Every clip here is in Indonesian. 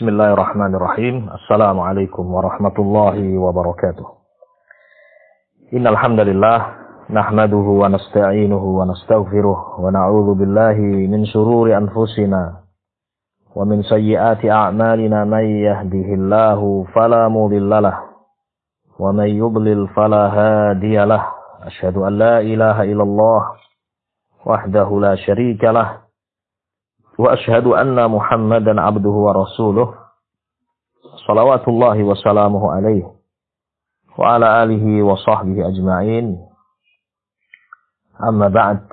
Bismillahirrahmanirrahim. Assalamualaikum warahmatullahi wabarakatuh. Innal hamdalillah nahmaduhu wa nasta'inuhu wa nastaghfiruh wa na'udzu billahi min shururi anfusina wa min sayyiati a'malina may yahdihillahu fala mudhillalah wa may yudlil fala hadiyalah. Asyhadu an la ilaha illallah wahdahu la syarikalah wa asyhadu anna Muhammadan abduhu wa rasuluh salawatullahi wa salamuhu alaihi wa ala alihi wa sahbihi ajma'in. Amma ba'd.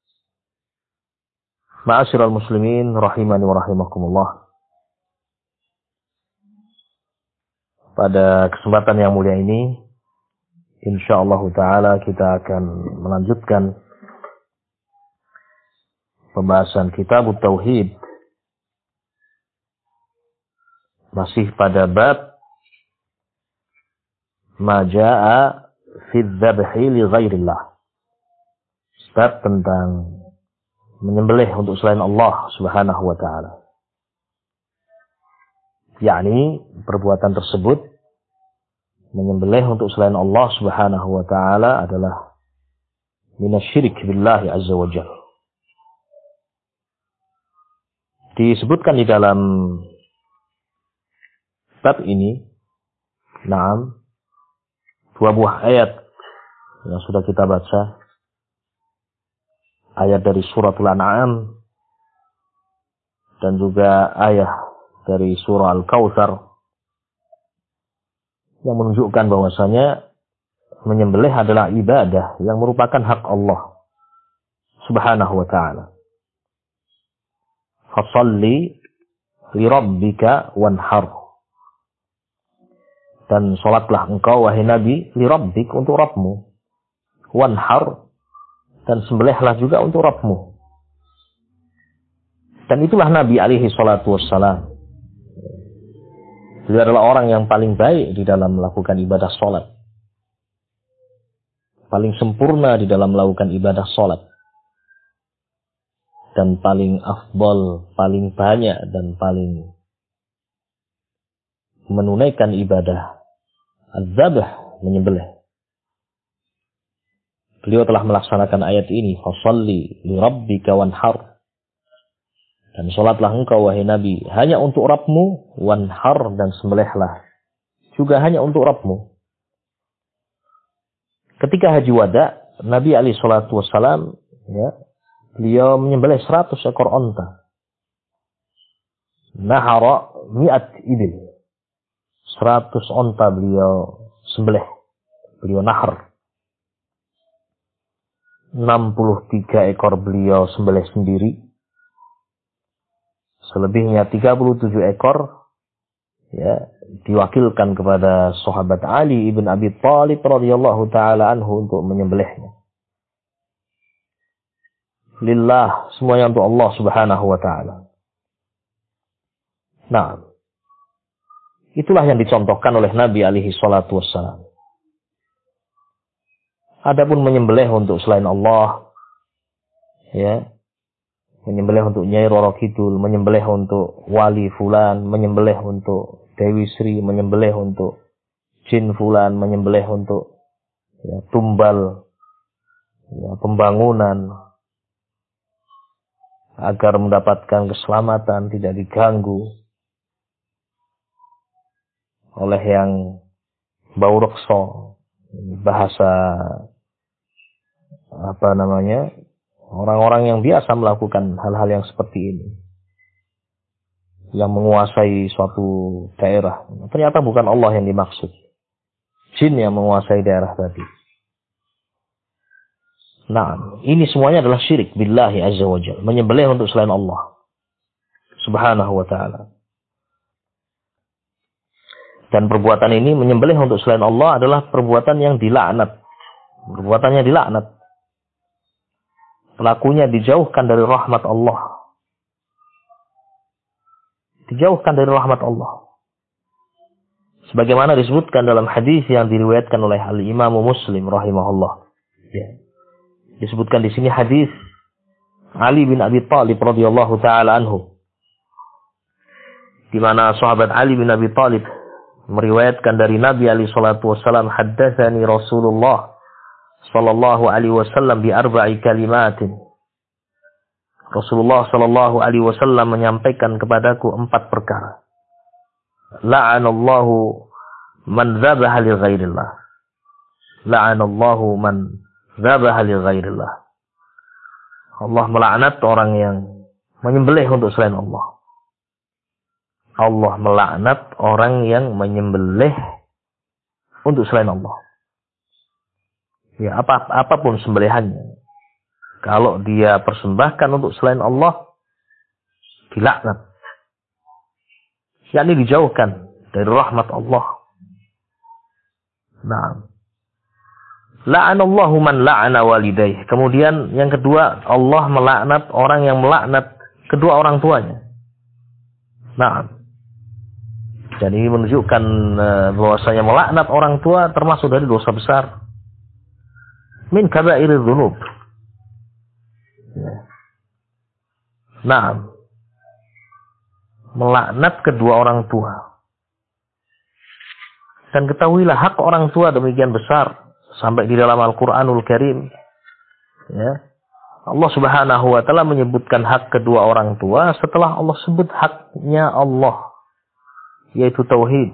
Ma'asyiral muslimin rahimani wa rahimakumullah. Pada kesempatan yang mulia ini insyaallah taala kita akan melanjutkan pembahasan kitab Tauhid, masih pada bab ma jaa fi dzabhi li ghairillah, bab tentang menyembelih untuk selain Allah Subhanahu wa taala. Yakni perbuatan tersebut menyembelih untuk selain Allah Subhanahu wa taala adalah minasyirik billahi azza wa jalla. Disebutkan di dalam bab ini, dua buah ayat yang sudah kita baca. Ayat dari surat Al-An'am dan juga ayat dari surah Al-Kautsar yang menunjukkan bahwasanya menyembelih adalah ibadah yang merupakan hak Allah Subhanahu wa taala. Fasalli li rabbika wanhar. Dan salatlah engkau wahai Nabi li rabbik, untuk Rabbmu, wanhar, dan sembelihlah juga untuk Rabbmu. Dan itulah Nabi alaihi salatu wassalam. Beliau adalah orang yang paling baik di dalam melakukan ibadah salat, paling sempurna di dalam melakukan ibadah salat, dan paling afdal, paling banyak dan paling menunaikan ibadah az-zabh, menyembelih. Beliau telah melaksanakan ayat ini, fasalli li rabbika wanhar, dan salatlah engkau wahai Nabi hanya untuk Rabbmu, wanhar, dan sembelihlah juga hanya untuk Rabbmu. Ketika haji wada, Nabi alaihi salatu wassalam, beliau menyembelih 100 ekor onta. Nahara mi'at ibil. 100 onta beliau sembelih. Beliau nahar. 63 ekor beliau sembelih sendiri. Selebihnya 37 ekor diwakilkan kepada sahabat Ali ibn Abi Thalib radhiyallahu taala anhu untuk menyembelihnya. Lillah, semuanya untuk Allah Subhanahu wa taala. Nah, itulah yang dicontohkan oleh Nabi alaihi salatu wassalam. Adapun menyembelih untuk selain Allah, menyembelih untuk Nyai Roro Kidul, menyembelih untuk wali fulan, menyembelih untuk Dewi Sri, menyembelih untuk jin fulan, menyembelih untuk tumbal pembangunan, agar mendapatkan keselamatan, tidak diganggu oleh yang bau rekso, bahasa orang-orang yang biasa melakukan hal-hal yang seperti ini, yang menguasai suatu daerah. Ternyata bukan Allah yang dimaksud, jin yang menguasai daerah tadi. Nah, ini semuanya adalah syirik billahi azza wa jalla, menyembelih untuk selain Allah Subhanahu wa taala. Dan perbuatan ini, menyembelih untuk selain Allah, adalah perbuatan yang dilaknat. Perbuatannya dilaknat. Pelakunya dijauhkan dari rahmat Allah. Dijauhkan dari rahmat Allah. Sebagaimana disebutkan dalam hadis yang diriwayatkan oleh Al-Imam Muslim rahimahullah. Disebutkan di sini hadis Ali bin Abi Thalib radhiyallahu taala anhu di mana sahabat Ali bin Abi Thalib meriwayatkan dari Nabi alaihi salatu wasallam, haddatsani Rasulullah sallallahu alaihi wasallam bi arba'i kalimatin. Rasulullah sallallahu alaihi wasallam menyampaikan kepadaku 4 perkara. La'anallahu man dzabaha li ghairillah. La'anallahu man dzabaha li ghairillah. Allah melaknat orang yang menyembelih untuk selain Allah. Allah melaknat orang yang menyembelih untuk selain Allah. Ya, apapun sembelihannya. Kalau dia persembahkan untuk selain Allah, dilaknat. Yakni dijauhkan dari rahmat Allah. Nah, la'anallahu man la'ana walidayh. Kemudian yang kedua, Allah melaknat orang yang melaknat kedua orang tuanya. Nah, dan ini menunjukkan bahwasanya melaknat orang tua termasuk dari dosa besar. Min kaba'iril dzunub. Nah, melaknat kedua orang tua. Dan ketahuilah hak orang tua demikian besar sampai di dalam Al-Qur'anul Karim. Ya. Allah Subhanahu wa taala menyebutkan hak kedua orang tua setelah Allah sebut haknya Allah, yaitu tauhid.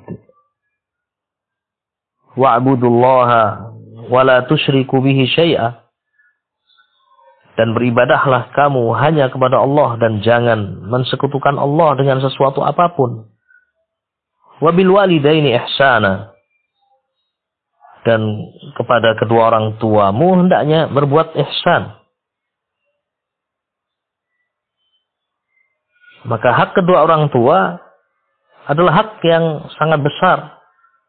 Wa'budullaha wa la tusyriku bihi syai'a. Dan beribadahlah kamu hanya kepada Allah dan jangan mensekutukan Allah dengan sesuatu apapun. Wa bil walidaini ihsana. Dan kepada kedua orang tuamu hendaknya berbuat ihsan. Maka hak kedua orang tua adalah hak yang sangat besar.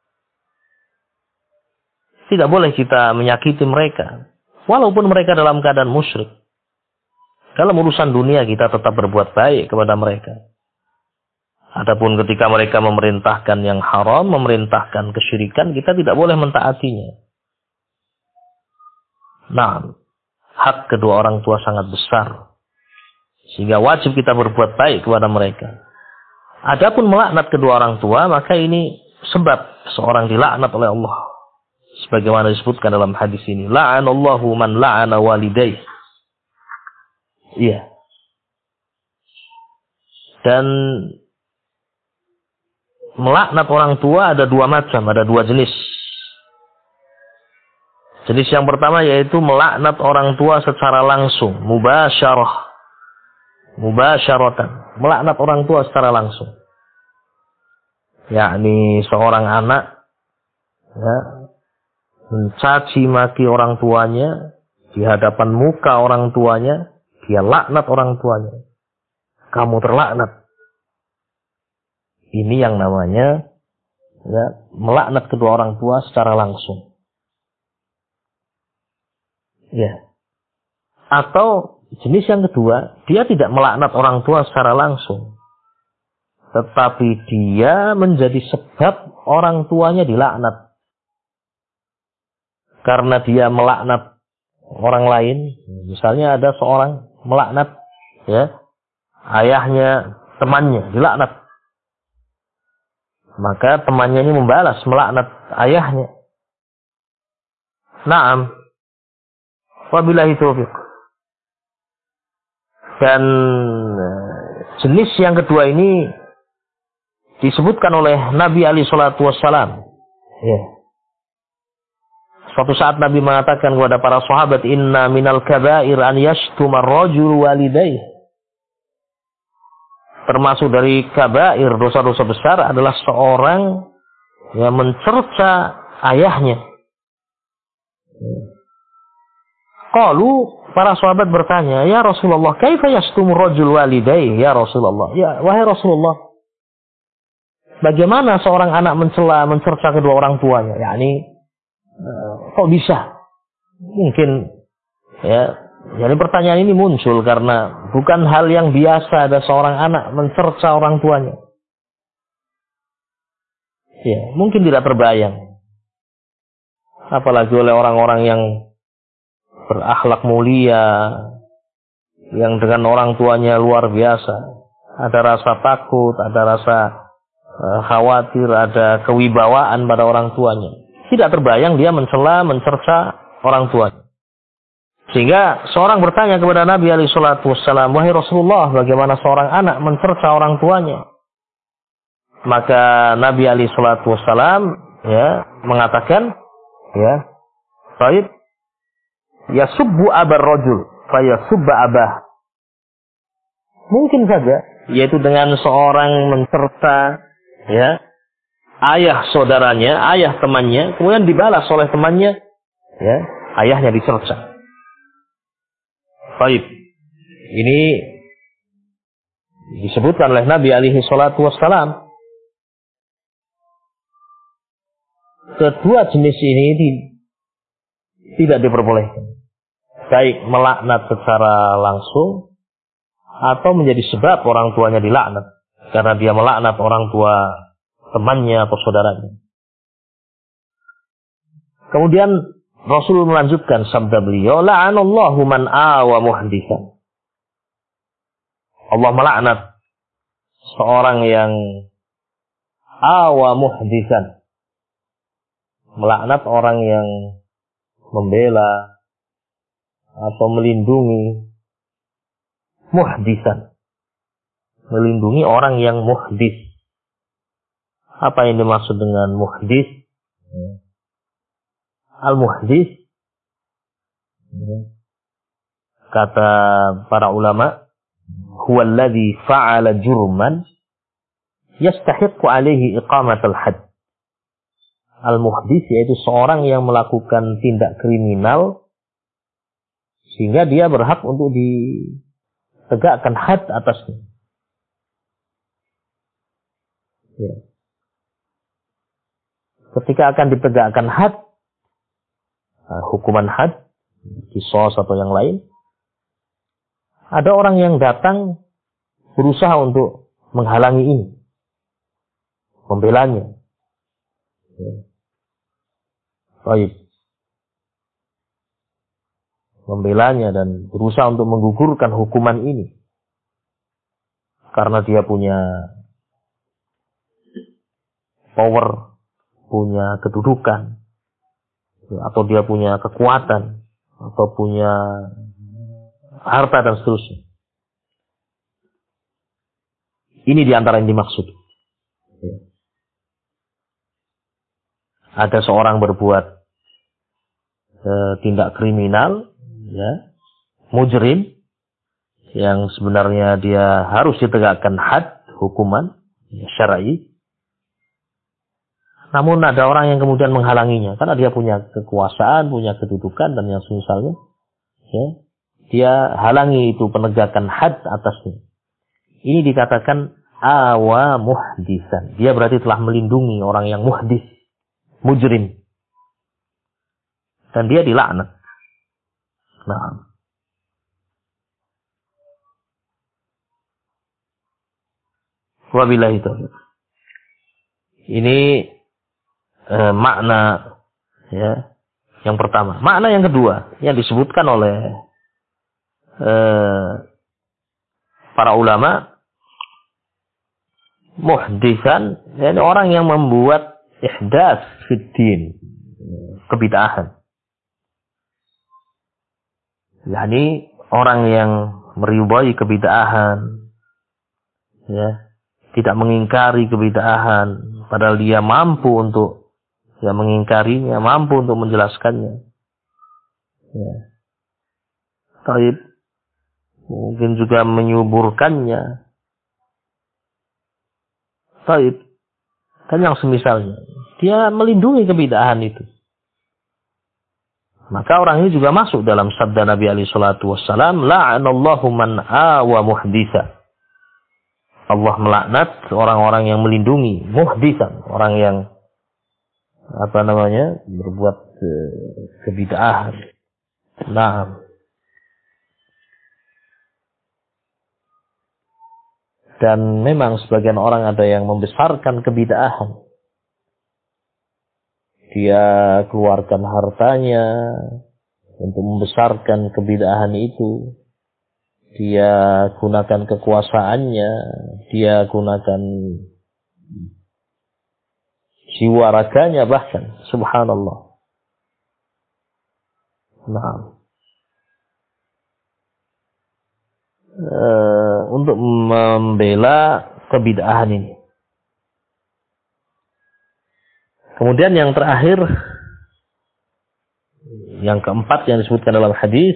Tidak boleh kita menyakiti mereka, walaupun mereka dalam keadaan musyrik. Dalam urusan dunia kita tetap berbuat baik kepada mereka. Adapun ketika mereka memerintahkan yang haram, memerintahkan kesyirikan, kita tidak boleh mentaatinya. Nah, hak kedua orang tua sangat besar. Sehingga wajib kita berbuat baik kepada mereka. Adapun melaknat kedua orang tua, maka ini sebab seorang dilaknat oleh Allah. Sebagaimana disebutkan dalam hadis ini. La'anallahu man la'ana walidayh. Iya. Dan melaknat orang tua ada 2 macam, ada 2 jenis. Jenis yang pertama yaitu melaknat orang tua secara langsung, mubasyaratan, melaknat orang tua secara langsung. Yakni seorang anak ya, mencaci maki orang tuanya di hadapan muka orang tuanya, dia laknat orang tuanya. Kamu terlaknat. Ini yang namanya ya, melaknat kedua orang tua secara langsung. Ya. Atau jenis yang kedua, dia tidak melaknat orang tua secara langsung. Tetapi dia menjadi sebab orang tuanya dilaknat. Karena dia melaknat orang lain. Misalnya ada seorang melaknat ya, ayahnya temannya, dilaknat. Maka temannya ini membalas, melaknat ayahnya. Naam. Wabillahi taufiq. Dan jenis yang kedua ini disebutkan oleh Nabi alaihi salatu wassalam. Ya. Suatu saat Nabi mengatakan kepada para sahabat, inna minal kaba'ir an yashtumar rajul walidayh. Termasuk dari kabair, dosa-dosa besar adalah seorang yang mencerca ayahnya. Qalu, para sahabat bertanya, ya Rasulullah, kaifa yashtumur rajul walidayh ya Rasulullah? Ya, wahai Rasulullah, bagaimana seorang anak mencerca kedua orang tuanya? Yakni kok bisa? Mungkin ya, jadi pertanyaan ini muncul karena bukan hal yang biasa ada seorang anak mencerca orang tuanya. Ya, mungkin tidak terbayang. Apalagi oleh orang-orang yang berakhlak mulia, yang dengan orang tuanya luar biasa. ada rasa takut, ada rasa khawatir, ada kewibawaan pada orang tuanya. Tidak terbayang dia mencela, mencerca orang tuanya. Sehingga seorang bertanya kepada Nabi alaihi salatu wassalam, "Wahai Rasulullah, bagaimana seorang anak mencerca orang tuanya?" Maka Nabi alaihi salatu wassalam mengatakan, "Baik, yasubbu abar rajul, fa yasubba abah." Mungkin saja, yaitu dengan seorang mencerca ayah saudaranya, ayah temannya, kemudian dibalas oleh temannya, ayahnya dicerca. Baik, ini disebutkan oleh Nabi alaihi salatu wassalam. Kedua jenis ini tidak diperbolehkan. Baik melaknat secara langsung atau menjadi sebab orang tuanya dilaknat karena dia melaknat orang tua temannya atau saudaranya. Kemudian Rasul melanjutkan sabda beliau, "La'anallahu man awa muhdisan." Allah melaknat seorang yang awa muhdisan. Melaknat orang yang membela atau melindungi muhdisan. Melindungi orang yang muhdis. Apa yang dimaksud dengan muhdis? Al-muhdis, kata para ulama, huwa alladhi fa'ala jurman yastahiqqu alaihi iqamatul had. Al-muhdis yaitu seorang yang melakukan tindak kriminal sehingga dia berhak untuk ditegakkan had atasnya. Ketika akan ditegakkan had, hukuman had, qisas atau yang lain, ada orang yang datang berusaha untuk menghalangi ini, membelanya. Baik. Membelanya dan berusaha untuk menggugurkan hukuman ini. Karena dia punya power, punya kedudukan, atau dia punya kekuatan, atau punya harta dan seterusnya. Ini diantara yang dimaksud. Ada seorang berbuat tindak kriminal, mujrim, yang sebenarnya dia harus ditegakkan had, hukuman syar'i. Namun ada orang yang kemudian menghalanginya karena dia punya kekuasaan, punya kedudukan dan yang semisalnya. Dia halangi itu penegakan had atasnya. Ini dikatakan awa muhdisan. Dia berarti telah melindungi orang yang muhdis, mujrim. Dan dia dilaknat. Nah. Wabillahi taufiq. Ini makna yang pertama. Makna yang kedua yang disebutkan oleh para ulama, muhdisan, yani orang yang membuat ihdas fiddin, kebid'ahan. Yani orang yang meriwayat kebid'ahan, tidak mengingkari kebid'ahan, padahal dia mampu untuk mengingkarinya, mampu untuk menjelaskannya. Taib, mungkin juga menyuburkannya. Taib, dan yang semisalnya. Dia melindungi kebid'ahan itu. Maka orang ini juga masuk dalam sabda Nabi alaihi salatu wassalam, la'anallahu man awa muhdisa. Allah melaknat orang-orang yang melindungi muhdisan, orang yang berbuat kebid'ahan. Nah. Dan memang sebagian orang ada yang membesarkan kebid'ahan. Dia keluarkan hartanya untuk membesarkan kebid'ahan itu. dia gunakan kekuasaannya, dia gunakan jiwa raganya bahkan, subhanallah. Nah, untuk membela kebid'ahan ini. Kemudian yang terakhir, yang keempat yang disebutkan dalam hadis,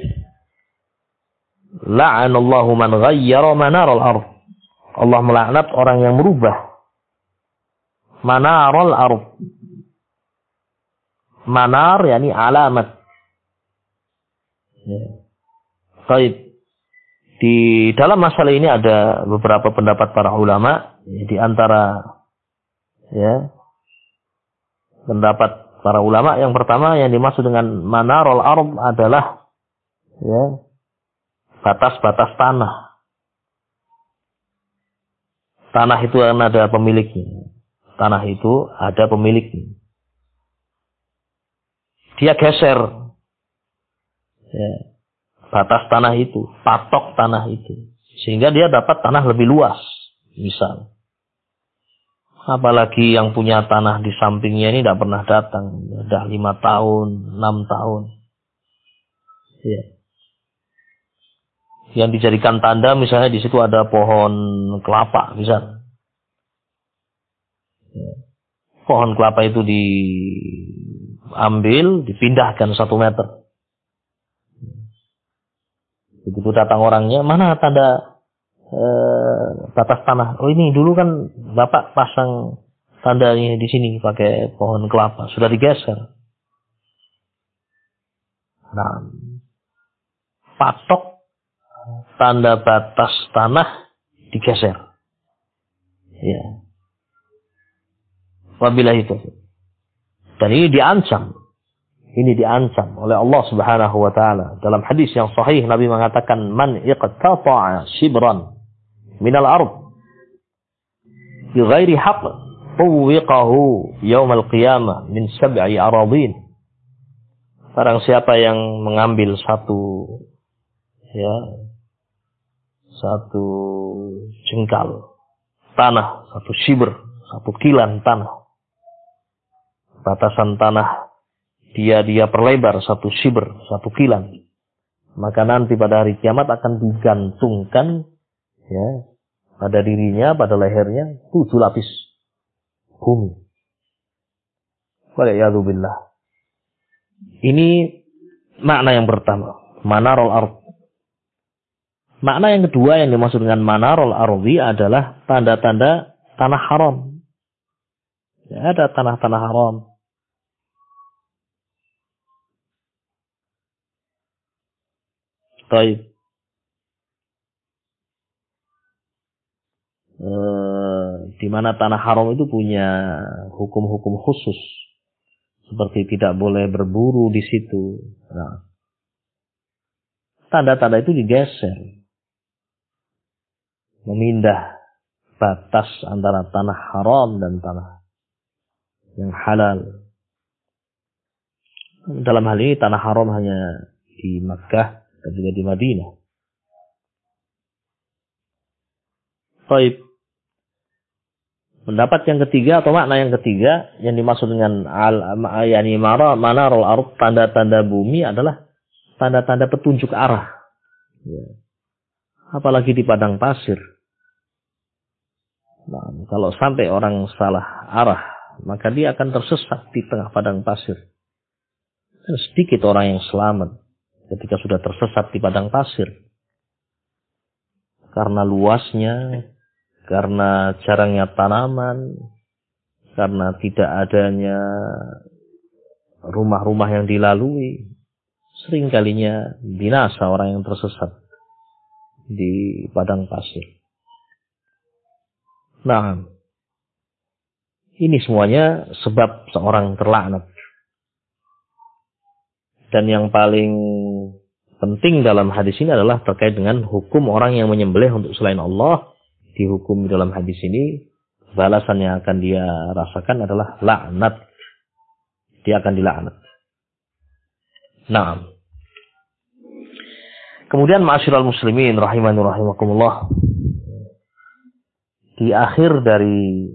la'anallahu man ghayyara manaral ardh. Allah melaknat orang yang merubah manaral ardh. Manar yakni alamat. Ya. Baik. Di dalam masalah ini ada beberapa pendapat para ulama, di antara pendapat para ulama yang pertama yang dimaksud dengan manarul ardh adalah batas-batas tanah. Tanah itu ada pemiliknya. Tanah itu ada pemiliknya. Dia geser batas tanah itu, patok tanah itu, sehingga dia dapat tanah lebih luas, misal. Apalagi yang punya tanah di sampingnya ini tidak pernah datang, sudah 5 tahun, 6 tahun. Yang dijadikan tanda misalnya di situ ada pohon kelapa, misal. Pohon kelapa itu diambil, dipindahkan 1 meter. Begitu datang orangnya, mana tanda batas tanah? Oh ini dulu kan Bapak pasang tandanya di sini pakai pohon kelapa, sudah digeser. Nah, patok tanda batas tanah digeser. Ya. Wabillahi taufiq. Dan ini diancam. Ini diancam oleh Allah Subhanahu wa taala. Dalam hadis yang sahih Nabi mengatakan man iqtata'a shibran minal ardh bi ghairi haqq tuwiqahu yaumal qiyamah min 7 aradin. Barang siapa yang mengambil satu jengkal tanah, 1 shibr, 1 kilan tanah. Batasan tanah dia perlebar 1 shibr, 1 kilan. Maka nanti pada hari kiamat akan digantungkan pada dirinya, pada lehernya 7 lapis bumi. Waliyadzubillah. Ini makna yang pertama, manarul ardh. Makna yang kedua yang dimaksud dengan manarul ardhi adalah tanda-tanda tanah haram. Ada tanah-tanah haram. Baik. Di mana tanah haram itu punya hukum-hukum khusus, seperti tidak boleh berburu di situ. Nah, tanda-tanda itu digeser, memindah batas antara tanah haram dan tanah yang halal. Dalam hal ini tanah haram hanya di Makkah dan juga di Madinah. Baik. Pendapat yang ketiga atau makna yang ketiga yang dimaksud dengan manarul ardh, tanda-tanda bumi adalah tanda-tanda petunjuk arah. Apalagi di padang pasir. Nah, kalau sampai orang salah arah, maka dia akan tersesat di tengah padang pasir. Dan sedikit orang yang selamat ketika sudah tersesat di padang pasir. Karena luasnya, karena jarangnya tanaman, karena tidak adanya rumah-rumah yang dilalui, seringkalinya binasa orang yang tersesat di padang pasir. Nah, ini semuanya sebab seorang terlaknat. Dan yang paling penting dalam hadis ini adalah terkait dengan hukum orang yang menyembelih untuk selain Allah. Dihukum dalam hadis ini, balasan yang akan dia rasakan adalah laknat. Dia akan dilaknat. Nah, Kemudian ma'asyiral muslimin rahimani rahimakumullah. Di akhir dari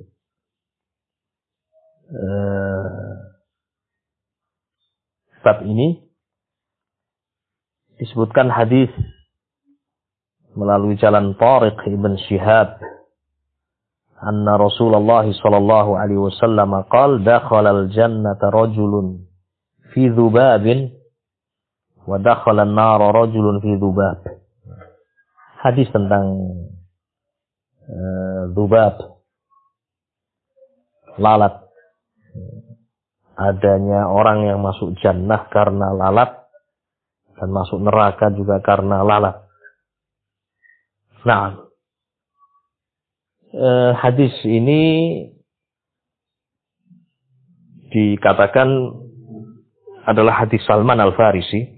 bab ini disebutkan hadis melalui jalan Tariq ibn Shihab anna Rasulullah sallallahu alaihi wasallam qala dakhala al-jannata rajulun fi dhubabin wa dakhala an-nar rajulun fi dhubab. Hadis tentang dhubab, lalat. Adanya orang yang masuk jannah karena lalat dan masuk neraka juga karena lalat. Nah, hadis ini dikatakan adalah hadis Salman Al-Farisi,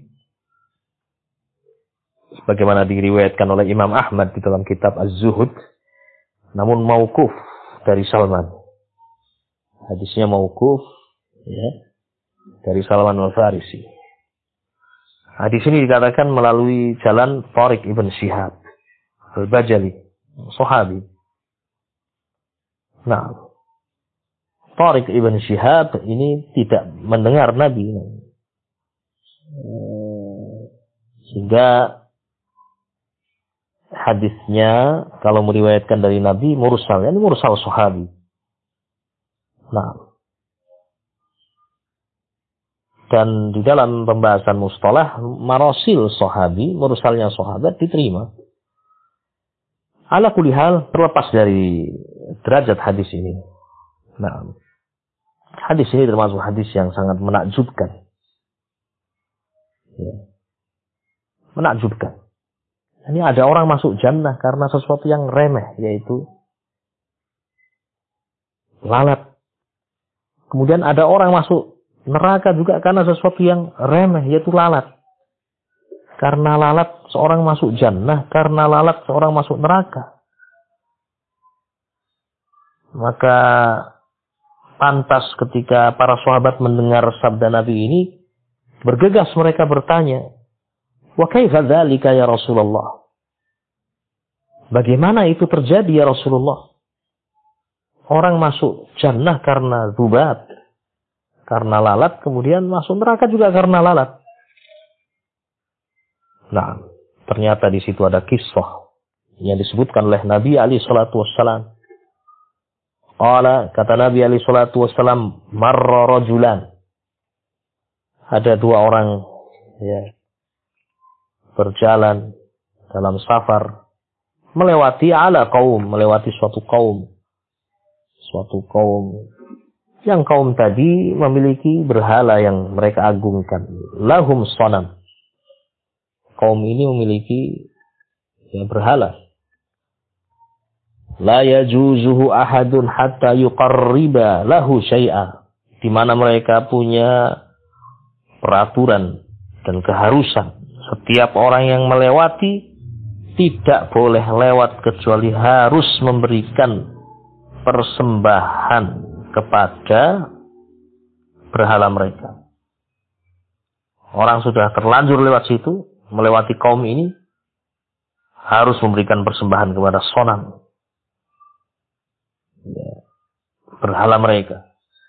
sebagaimana diriwayatkan oleh Imam Ahmad di dalam kitab Az-Zuhud, namun mauquf dari Salman. Hadisnya mauquf, ya, dari Salman Al-Farisi. Hadis ini dikatakan melalui jalan Tariq ibn Shihab Al-Bajali, sahabi. Nah, Tariq ibn Shihab ini tidak mendengar Nabi, sehingga hadisnya kalau meriwayatkan dari Nabi mursal, ini mursal sahabi. Nah, dan di dalam pembahasan mustalah marasil sahabi, mursalnya sahabat diterima. Ala kulli hal, terlepas dari derajat hadis ini. Nah, hadis ini termasuk hadis yang sangat menakjubkan. Ya. Menakjubkan. Ini ada orang masuk jannah karena sesuatu yang remeh, yaitu lalat. Kemudian ada orang masuk neraka juga karena sesuatu yang remeh, yaitu lalat. Karena lalat seorang masuk jannah, karena lalat seorang masuk neraka. Maka pantas ketika para sahabat mendengar sabda Nabi ini, bergegas mereka bertanya, "Wa kaifa dzalika ya Rasulullah?" Bagaimana itu terjadi ya Rasulullah? Orang masuk jannah karena dzubab, karena lalat, kemudian masuk neraka juga karena lalat. Nah, ternyata di situ ada kisah yang disebutkan oleh Nabi alaihi salatu wassalam. Kata Nabi alaihi salatu wassalam, marra rajulan. Ada dua orang, ya, berjalan dalam safar melewati melewati suatu kaum. Suatu kaum yang kaum tadi memiliki berhala yang mereka agungkan. Lahum sonam. Kaum ini memiliki, ya, berhala. La yajuzuhu ahadun hatta yuqarriba lahu syai'a. Di mana mereka punya peraturan dan keharusan. Setiap orang yang melewati tidak boleh lewat kecuali harus memberikan persembahan kepada berhala mereka. Orang sudah terlanjur lewat situ, melewati kaum ini, harus memberikan persembahan kepada sonam, ya, berhala mereka.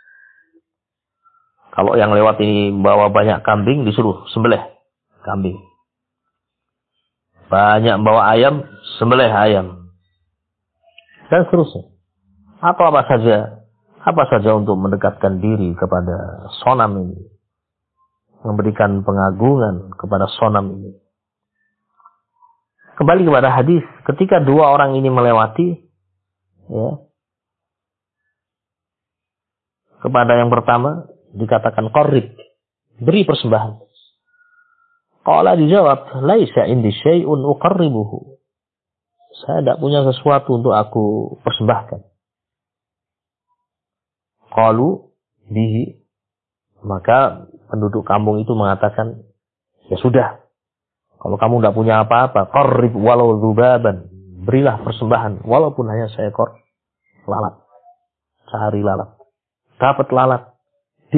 Kalau yang lewat ini bawa banyak kambing, disuruh sembelih kambing. Banyak bawa ayam, sembelih ayam. Dan seterusnya. Atau apa saja untuk mendekatkan diri kepada sonam ini. Memberikan pengagungan kepada sonam ini. Kembali kepada hadis, ketika dua orang ini melewati, ya, kepada yang pertama dikatakan qarrib, beri persembahan. Qala dijawab, laisa indi syai'un uqarribuhu. Saya tidak punya sesuatu untuk aku persembahkan. Qalu bihi, maka penduduk kampung itu mengatakan, ya sudah, kalau kamu tidak punya apa-apa, qarrib walau dzubaban, berilah persembahan walaupun hanya seekor lalat. Sehari lalat, dapat lalat,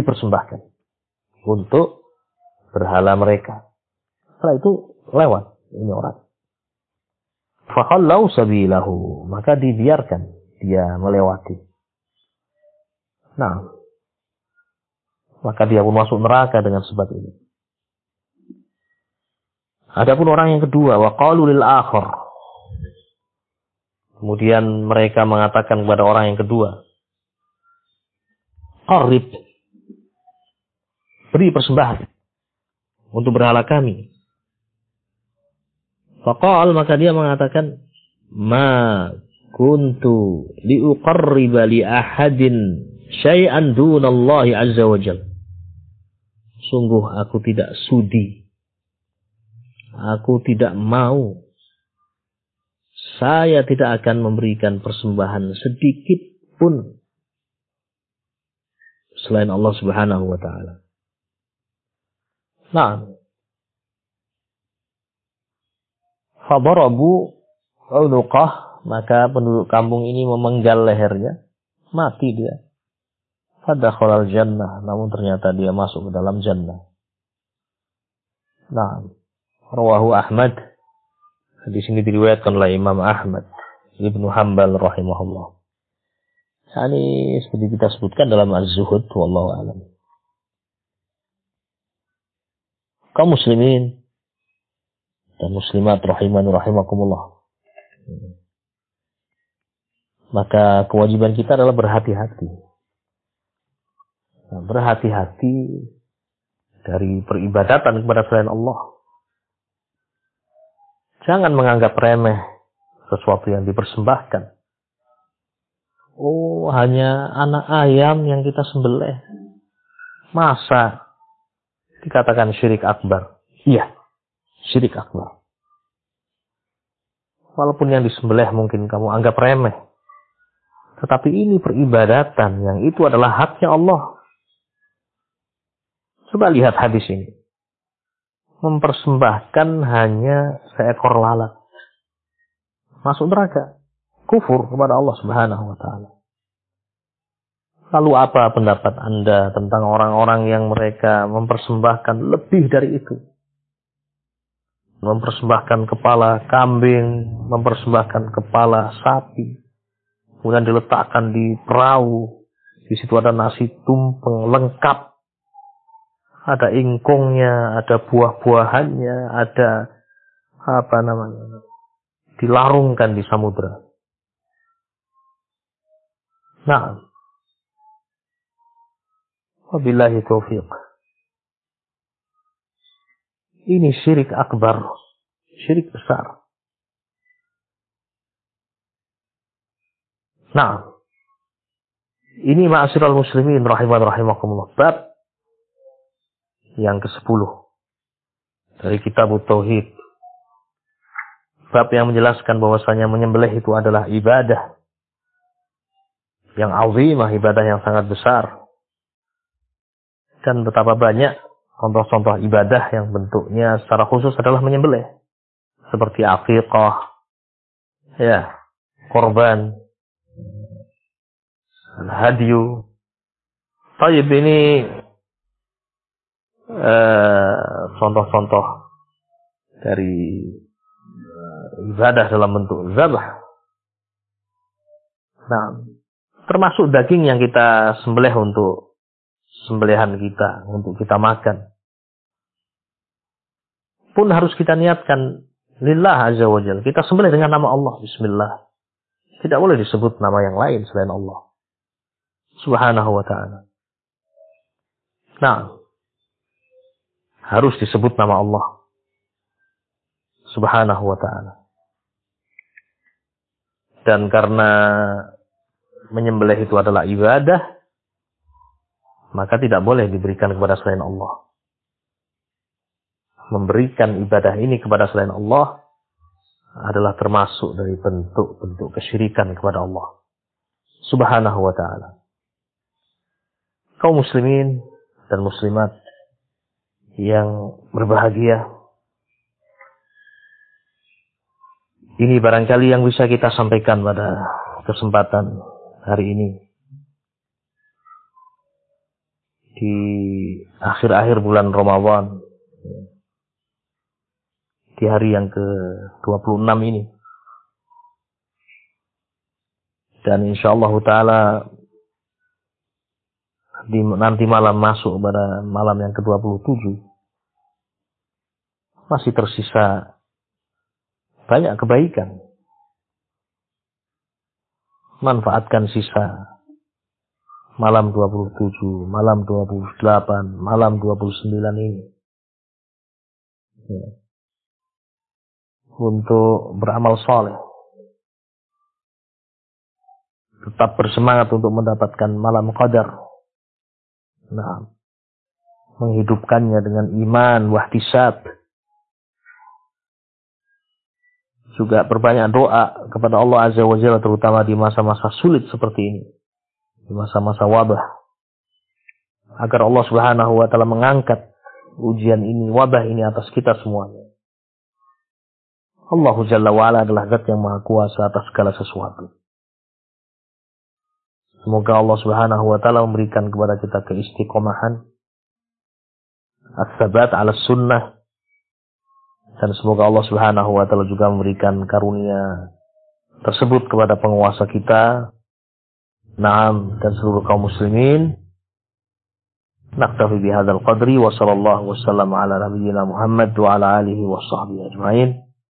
dipersembahkan untuk berhala mereka. Setelah itu lewat, ini orang. Fakhallau sabilahu, maka dibiarkan dia melewati. Nah, maka dia pun masuk neraka dengan sebab ini. Adapun orang yang kedua, waqalu lil akhar. Kemudian mereka mengatakan kepada orang yang kedua, qarrib, beri persembahan untuk berhala kami. Faqal, maka dia mengatakan, ma kuntu liuqarriba li ahadin syai'an dunallahi azza wa jalla. Sungguh aku tidak sudi, aku tidak mau, saya tidak akan memberikan persembahan sedikit pun selain Allah Subhanahu wa taala. Nah, fadarabu unuqah, maka penduduk kampung ini memenggal lehernya, mati dia. Fadakhalal jannah, namun ternyata dia masuk ke dalam jannah. Nah, rawahu Ahmad. Di sini diriwayatkan oleh Imam Ahmad Ibnu Hanbal rahimahullah. Ini seperti kita sebutkan dalam Az-Zuhud, wallahu a'lam. Kaum muslimin dan muslimat rahimani rahimakumullah. Maka kewajiban kita adalah berhati-hati. Nah, berhati-hati dari peribadatan kepada selain Allah. Jangan menganggap remeh sesuatu yang dipersembahkan. Oh, hanya anak ayam yang kita sembelih. Masa dikatakan syirik akbar? Iya, syirik akbar. Walaupun yang disembelih mungkin kamu anggap remeh. Tetapi ini peribadatan yang itu adalah haknya Allah. Coba lihat hadis ini. Mempersembahkan hanya seekor lalat. Masuk neraka. Kufur kepada Allah Subhanahu wa ta'ala. Lalu apa pendapat Anda tentang orang-orang yang mereka mempersembahkan lebih dari itu? Mempersembahkan kepala kambing, mempersembahkan kepala sapi, kemudian diletakkan di perahu. Di situ ada nasi tumpeng lengkap. Ada ingkungnya, ada buah-buahannya, ada dilarungkan di samudra. Nah, wabillahi taufiq. Ini syirik akbar, syirik besar. Nah, ini ma'asyiral muslimin rahimakumullah, bab yang ke-10 dari kitab Tauhid. Bab yang menjelaskan bahwasanya menyembelih itu adalah ibadah yang azimah, ibadah yang sangat besar. Dan betapa banyak contoh-contoh ibadah yang bentuknya secara khusus adalah menyembelih. Seperti aqiqah, ya, korban, hadyu. Tayyib, ini contoh-contoh dari ibadah dalam bentuk zabah. Nah, termasuk daging yang kita sembelih untuk sembelihan kita, untuk kita makan, pun harus kita niatkan lillah azza wa jalla. Kita sembelih dengan nama Allah, bismillah. Tidak boleh disebut nama yang lain selain Allah Subhanahu wa ta'ala. Nah, harus disebut nama Allah Subhanahu wa ta'ala. Dan karena menyembelih itu adalah ibadah, maka tidak boleh diberikan kepada selain Allah. Memberikan ibadah ini kepada selain Allah adalah termasuk dari bentuk-bentuk kesyirikan kepada Allah Subhanahu wa ta'ala. Kaum muslimin dan muslimat yang berbahagia, ini barangkali yang bisa kita sampaikan pada kesempatan hari ini. Di akhir-akhir bulan Ramadan, di di hari yang ke-26 ini. Dan insyaallah ta'ala nanti malam masuk pada malam yang ke-27. Masih tersisa banyak kebaikan. Manfaatkan sisa malam 27, malam 28, malam 29 ini. Ya. Untuk beramal soleh. Tetap bersemangat untuk mendapatkan malam qadar. Nah, menghidupkannya dengan iman, wahtisab. Juga berbanyak doa kepada Allah Azza wa Jalla, terutama di masa-masa sulit seperti ini. Di masa-masa wabah. Agar Allah Subhanahu wa Ta'ala mengangkat ujian ini, wabah ini atas kita semuanya. Allah Jalla wa Ala adalah zat yang maha kuasa atas segala sesuatu. Semoga Allah Subhanahu wa Ta'ala memberikan kepada kita keistiqomahan, as-sabat ala sunnah, dan semoga Allah Subhanahu wa Ta'ala juga memberikan karunia tersebut kepada penguasa kita, na'am, dan seluruh kaum muslimin. Naktafi bihadzal qadri wa sallallahu wasallam ala nabiyyina Muhammad wa ala alihi wa sahbihi ajma'in.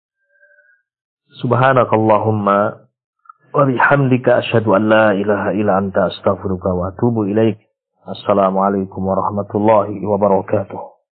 Subhanakallahumma wa bihamdika asyhadu an la ilaha illa anta astaghfiruka wa atubu ilaik. Assalamualaikum warahmatullahi wabarakatuh.